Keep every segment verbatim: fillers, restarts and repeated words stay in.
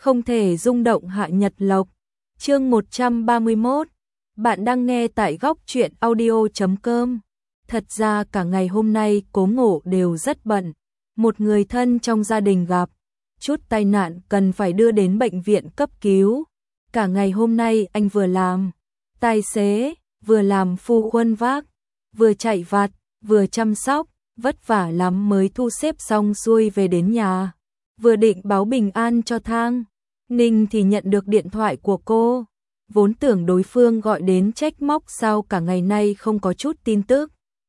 Không thể rung động hạ nhật lộc. Chương một trăm ba mươi mốt. Bạn đang nghe tại góc truyện audio chấm com. Thật ra cả ngày hôm nay Cố Ngộ đều rất bận. Một người thân trong gia đình gặp chút tai nạn cần phải đưa đến bệnh viện cấp cứu. Cả ngày hôm nay anh vừa làm tài xế, vừa làm phu khuân vác, vừa chạy vặt, vừa chăm sóc, vất vả lắm mới thu xếp xong xuôi về đến nhà. Vừa định báo bình an cho Thang Ninh thì nhận được điện thoại của cô. Vốn tưởng đối phương gọi đến trách móc sao cả ngày nay không có chút tin tức.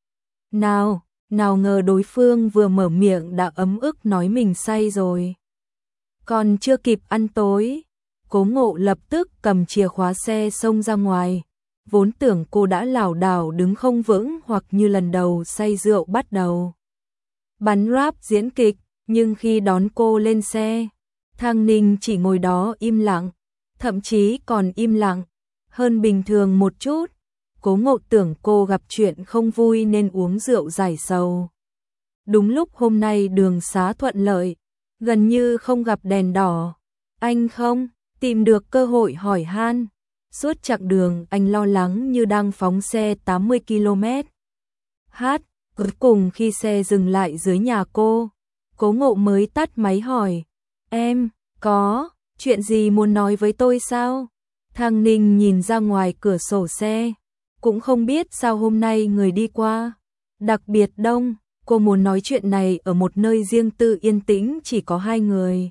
Nào, nào ngờ đối phương vừa mở miệng đã ấm ức nói mình say rồi. Còn chưa kịp ăn tối, Cố Ngộ lập tức cầm chìa khóa xe xông ra ngoài. Vốn tưởng cô đã lảo đảo đứng không vững hoặc như lần đầu say rượu bắt đầu bắn rap diễn kịch, nhưng khi đón cô lên xe, Thang Ninh chỉ ngồi đó im lặng, thậm chí còn im lặng hơn bình thường một chút. Cố Ngộ tưởng cô gặp chuyện không vui nên uống rượu giải sầu. Đúng lúc hôm nay đường xá thuận lợi, gần như không gặp đèn đỏ, anh không tìm được cơ hội hỏi han. Suốt chặng đường anh lo lắng như đang phóng xe tám mươi ki lô mét. Hát, cuối cùng khi xe dừng lại dưới nhà cô, Cố Ngộ mới tắt máy hỏi, em, có chuyện gì muốn nói với tôi sao? Thang Ninh nhìn ra ngoài cửa sổ xe, cũng không biết sao hôm nay người đi qua đặc biệt đông. Cô muốn nói chuyện này ở một nơi riêng tư yên tĩnh chỉ có hai người,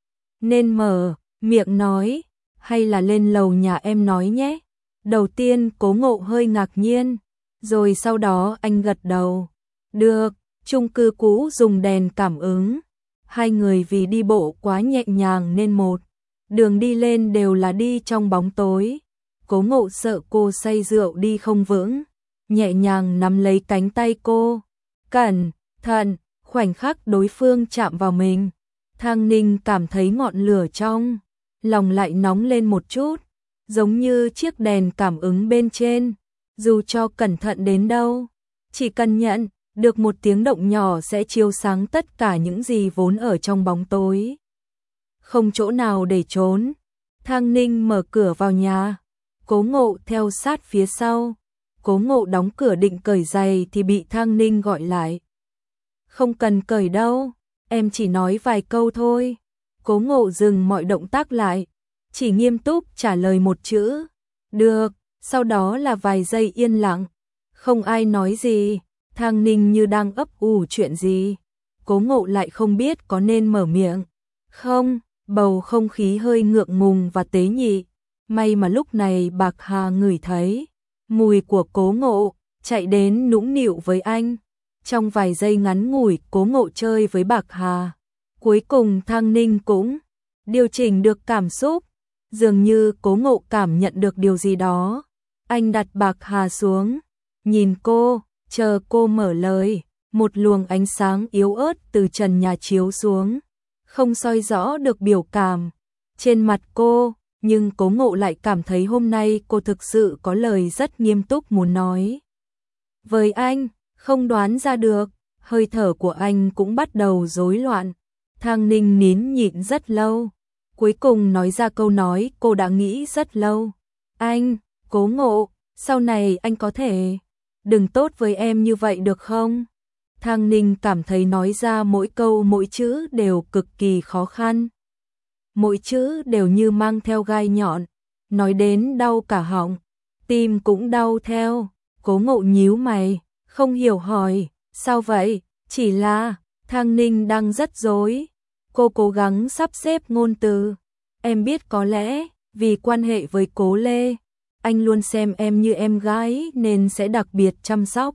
nên mở miệng nói, hay là lên lầu nhà em nói nhé. Đầu tiên Cố Ngộ hơi ngạc nhiên, rồi sau đó anh gật đầu. Được, chung cư cũ dùng đèn cảm ứng. Hai người vì đi bộ quá nhẹ nhàng nên một đường đi lên đều là đi trong bóng tối. Cố Ngộ sợ cô say rượu đi không vững, nhẹ nhàng nắm lấy cánh tay cô. Cẩn thận, khoảnh khắc đối phương chạm vào mình, Thang Ninh cảm thấy ngọn lửa trong lòng lại nóng lên một chút, giống như chiếc đèn cảm ứng bên trên, dù cho cẩn thận đến đâu, chỉ cần nhận được một tiếng động nhỏ sẽ chiếu sáng tất cả những gì vốn ở trong bóng tối. Không chỗ nào để trốn, Thang Ninh mở cửa vào nhà, Cố Ngộ theo sát phía sau. Cố Ngộ đóng cửa định cởi giày thì bị Thang Ninh gọi lại. Không cần cởi đâu, em chỉ nói vài câu thôi. Cố Ngộ dừng mọi động tác lại, chỉ nghiêm túc trả lời một chữ, được. Sau đó là vài giây yên lặng, không ai nói gì. Thang Ninh như đang ấp ủ chuyện gì. Cố Ngộ lại không biết có nên mở miệng không, bầu không khí hơi ngượng ngùng và tế nhị. May mà lúc này Bạc Hà ngửi thấy mùi của Cố Ngộ, chạy đến nũng nịu với anh. Trong vài giây ngắn ngủi Cố Ngộ chơi với Bạc Hà, cuối cùng Thang Ninh cũng điều chỉnh được cảm xúc. Dường như Cố Ngộ cảm nhận được điều gì đó. Anh đặt Bạc Hà xuống, nhìn cô, chờ cô mở lời. Một luồng ánh sáng yếu ớt từ trần nhà chiếu xuống, không soi rõ được biểu cảm trên mặt cô, nhưng Cố Ngộ lại cảm thấy hôm nay cô thực sự có lời rất nghiêm túc muốn nói với anh. Không đoán ra được, hơi thở của anh cũng bắt đầu rối loạn. Thang Ninh nín nhịn rất lâu, cuối cùng nói ra câu nói cô đã nghĩ rất lâu. Anh, Cố Ngộ, sau này anh có thể đừng tốt với em như vậy được không? Thang Ninh cảm thấy nói ra mỗi câu mỗi chữ đều cực kỳ khó khăn. Mỗi chữ đều như mang theo gai nhọn, nói đến đau cả họng, tim cũng đau theo. Cố Ngộ nhíu mày, không hiểu hỏi, sao vậy? Chỉ là, Thang Ninh đang rất rối. Cô cố gắng sắp xếp ngôn từ. Em biết có lẽ, vì quan hệ với Cố Lê, anh luôn xem em như em gái nên sẽ đặc biệt chăm sóc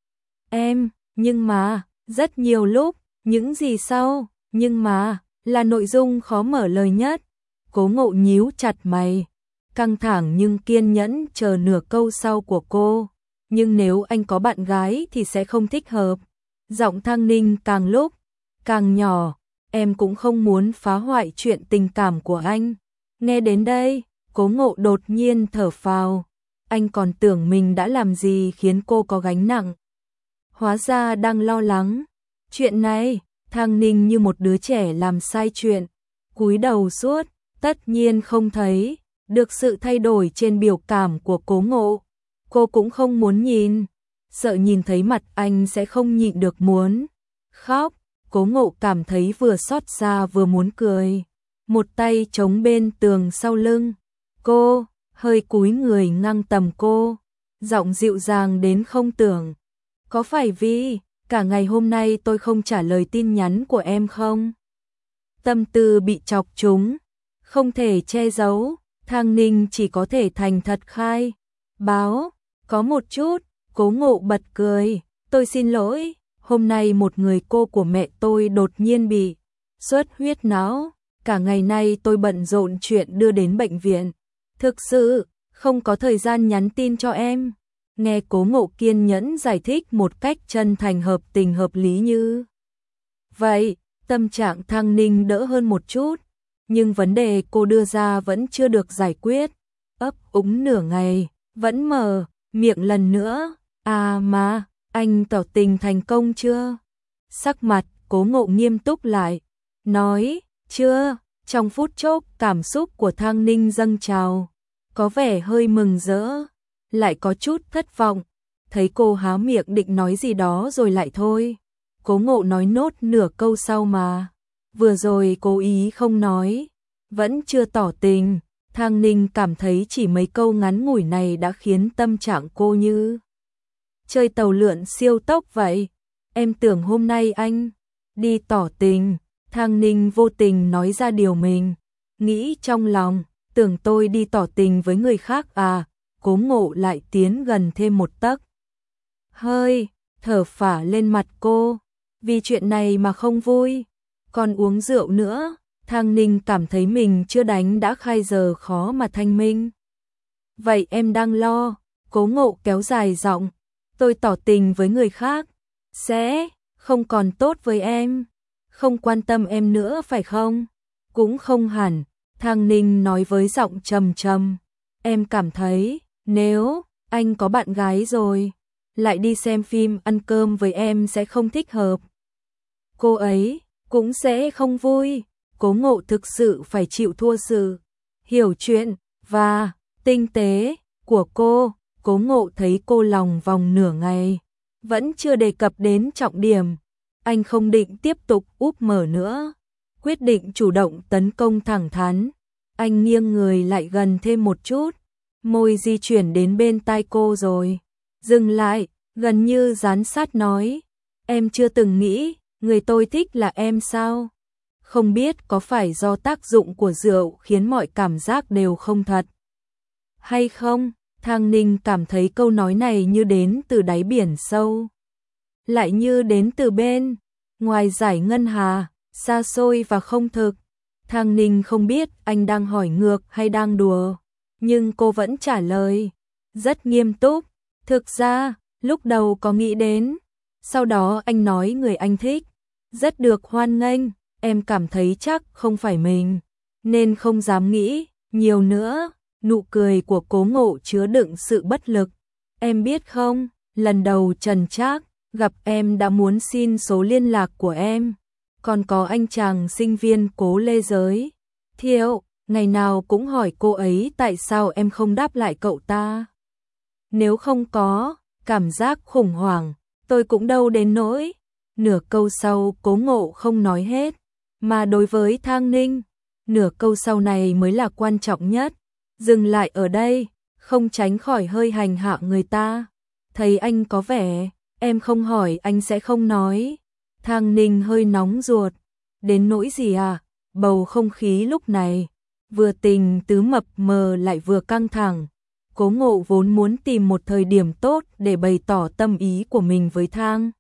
em. Nhưng mà, rất nhiều lúc, những gì sau, nhưng mà, là nội dung khó mở lời nhất. Cố Ngộ nhíu chặt mày, căng thẳng nhưng kiên nhẫn chờ nửa câu sau của cô. Nhưng nếu anh có bạn gái thì sẽ không thích hợp. Giọng Thang Ninh càng lúc càng nhỏ, em cũng không muốn phá hoại chuyện tình cảm của anh. Nghe đến đây, Cố Ngộ đột nhiên thở phào. Anh còn tưởng mình đã làm gì khiến cô có gánh nặng, hóa ra đang lo lắng chuyện này. Thang Ninh như một đứa trẻ làm sai chuyện, cúi đầu suốt Tất nhiên không thấy được sự thay đổi trên biểu cảm của Cố Ngộ. Cô cũng không muốn nhìn, sợ nhìn thấy mặt anh sẽ không nhịn được muốn khóc. Cố Ngộ cảm thấy vừa xót xa vừa muốn cười. Một tay chống bên tường sau lưng cô, hơi cúi người ngang tầm cô, giọng dịu dàng đến không tưởng. Có phải vì cả ngày hôm nay tôi không trả lời tin nhắn của em không? Tâm tư bị chọc trúng, không thể che giấu, Thang Ninh chỉ có thể thành thật khai báo. Có một chút. Cố Ngộ bật cười. Tôi xin lỗi, hôm nay một người cô của mẹ tôi đột nhiên bị xuất huyết não. Cả ngày nay tôi bận rộn chuyện đưa đến bệnh viện. Thực sự, không có thời gian nhắn tin cho em. Nghe Cố Ngộ kiên nhẫn giải thích một cách chân thành hợp tình hợp lý như vậy, tâm trạng Thang Ninh đỡ hơn một chút. Nhưng vấn đề cô đưa ra vẫn chưa được giải quyết. Ấp úng nửa ngày, vẫn mở miệng lần nữa. À mà, anh tỏ tình thành công chưa? Sắc mặt Cố Ngộ nghiêm túc lại, nói, chưa. Trong phút chốc cảm xúc của Thang Ninh dâng trào, có vẻ hơi mừng rỡ, lại có chút thất vọng. Thấy cô há miệng định nói gì đó rồi lại thôi. Cố Ngộ nói nốt nửa câu sau mà vừa rồi cố ý không nói, vẫn chưa tỏ tình. Thang Ninh cảm thấy chỉ mấy câu ngắn ngủi này đã khiến tâm trạng cô như chơi tàu lượn siêu tốc vậy. Em tưởng hôm nay anh đi tỏ tình. Thang Ninh vô tình nói ra điều mình nghĩ trong lòng. Tưởng tôi đi tỏ tình với người khác à? Cố Ngộ lại tiến gần thêm một tấc, hơi thở phả lên mặt cô. Vì chuyện này mà không vui, còn uống rượu nữa. Thang Ninh cảm thấy mình chưa đánh đã khai giờ khó mà thanh minh. Vậy em đang lo? Cố Ngộ kéo dài giọng. Tôi tỏ tình với người khác sẽ không còn tốt với em, không quan tâm em nữa phải không? Cũng không hẳn, Thang Ninh nói với giọng trầm trầm. Em cảm thấy nếu anh có bạn gái rồi, lại đi xem phim ăn cơm với em sẽ không thích hợp. Cô ấy cũng sẽ không vui. Cố Ngộ thực sự phải chịu thua sự hiểu chuyện và tinh tế của cô. Cố Ngộ thấy cô lòng vòng nửa ngày, vẫn chưa đề cập đến trọng điểm. Anh không định tiếp tục úp mở nữa, quyết định chủ động tấn công thẳng thắn. Anh nghiêng người lại gần thêm một chút, môi di chuyển đến bên tai cô rồi dừng lại, gần như dán sát nói, em chưa từng nghĩ người tôi thích là em sao? Không biết có phải do tác dụng của rượu khiến mọi cảm giác đều không thật hay không? Thang Ninh cảm thấy câu nói này như đến từ đáy biển sâu, lại như đến từ bên ngoài dải ngân hà, xa xôi và không thực. Thang Ninh không biết anh đang hỏi ngược hay đang đùa, nhưng cô vẫn trả lời rất nghiêm túc. Thực ra, lúc đầu có nghĩ đến, sau đó anh nói người anh thích rất được hoan nghênh, em cảm thấy chắc không phải mình, nên không dám nghĩ nhiều nữa. Nụ cười của Cố Ngộ chứa đựng sự bất lực. Em biết không, lần đầu Trần Trác gặp em đã muốn xin số liên lạc của em. Còn có anh chàng sinh viên Cố Lê giới thiệu, ngày nào cũng hỏi cô ấy tại sao em không đáp lại cậu ta. Nếu không có cảm giác khủng hoảng, tôi cũng đâu đến nỗi. Nửa câu sau Cố Ngộ không nói hết, mà đối với Thang Ninh, nửa câu sau này mới là quan trọng nhất. Dừng lại ở đây, không tránh khỏi hơi hành hạ người ta. Thấy anh có vẻ, em không hỏi anh sẽ không nói. Thang Ninh hơi nóng ruột. Đến nỗi gì à? Bầu không khí lúc này, vừa tình tứ mập mờ lại vừa căng thẳng. Cố Ngộ vốn muốn tìm một thời điểm tốt để bày tỏ tâm ý của mình với Thang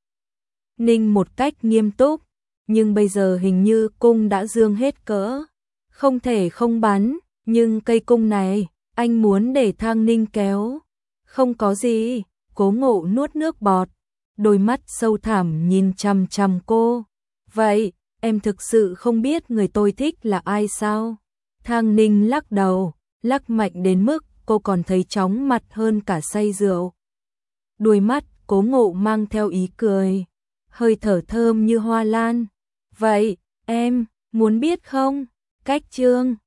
Ninh một cách nghiêm túc. Nhưng bây giờ hình như cung đã dương hết cỡ, không thể không bắn. Nhưng cây cung này, anh muốn để Thang Ninh kéo. Không có gì. Cố Ngộ nuốt nước bọt, đôi mắt sâu thẳm nhìn chằm chằm cô. Vậy, em thực sự không biết người tôi thích là ai sao? Thang Ninh lắc đầu, lắc mạnh đến mức cô còn thấy chóng mặt hơn cả say rượu. Đôi mắt Cố Ngộ mang theo ý cười, hơi thở thơm như hoa lan. Vậy, em muốn biết không? Cách chương